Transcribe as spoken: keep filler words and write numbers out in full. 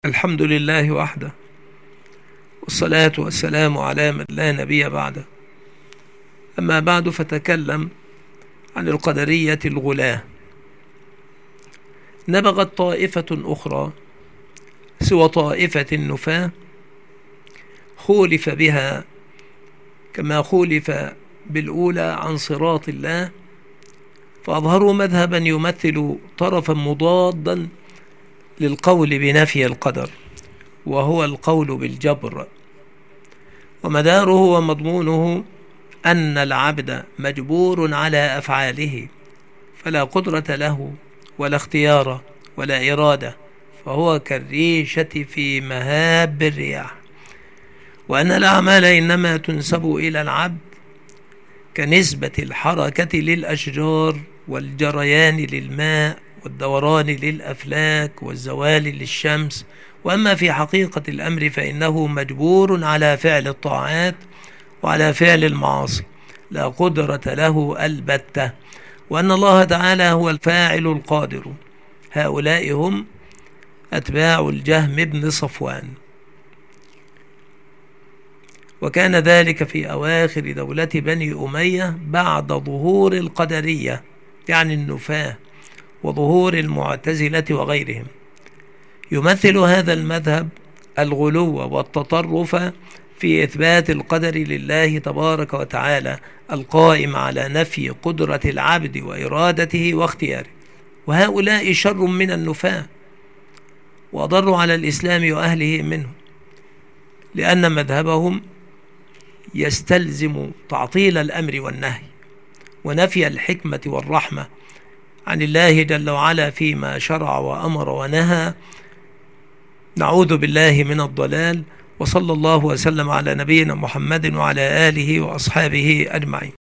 الحمد لله وحده، والصلاة والسلام على من لا نبي بعده. أما بعد، فتكلم عن القدرية الغلاة. نبغت طائفة أخرى سوى طائفة النفاة، خولف بها كما خولف بالأولى عن صراط الله، فأظهروا مذهبا يمثل طرفا مضادا للقول بنفي القدر، وهو القول بالجبر، ومداره ومضمونه أن العبد مجبور على أفعاله، فلا قدرة له ولا اختيار ولا إرادة، فهو كالريشة في مهاب الرياح، وأن الأعمال إنما تنسب إلى العبد كنسبة الحركة للأشجار والجريان للماء والدوران للأفلاك والزوال للشمس. وأما في حقيقة الأمر فإنه مجبور على فعل الطاعات وعلى فعل المعاصي، لا قدرة له البتة، وأن الله تعالى هو الفاعل القادر. هؤلاء هم أتباع الجهم بن صفوان، وكان ذلك في أواخر دولة بني أمية بعد ظهور القدرية يعني النفاة وظهور المعتزلة وغيرهم. يمثل هذا المذهب الغلو والتطرف في إثبات القدر لله تبارك وتعالى، القائم على نفي قدرة العبد وإرادته واختياره. وهؤلاء شر من النفاة وأضر على الإسلام وأهله منه، لأن مذهبهم يستلزم تعطيل الأمر والنهي ونفي الحكمة والرحمة عن الله جل وعلا فيما شرع وأمر ونهى. نعوذ بالله من الضلال، وصلى الله وسلم على نبينا محمد وعلى آله وأصحابه أجمعين.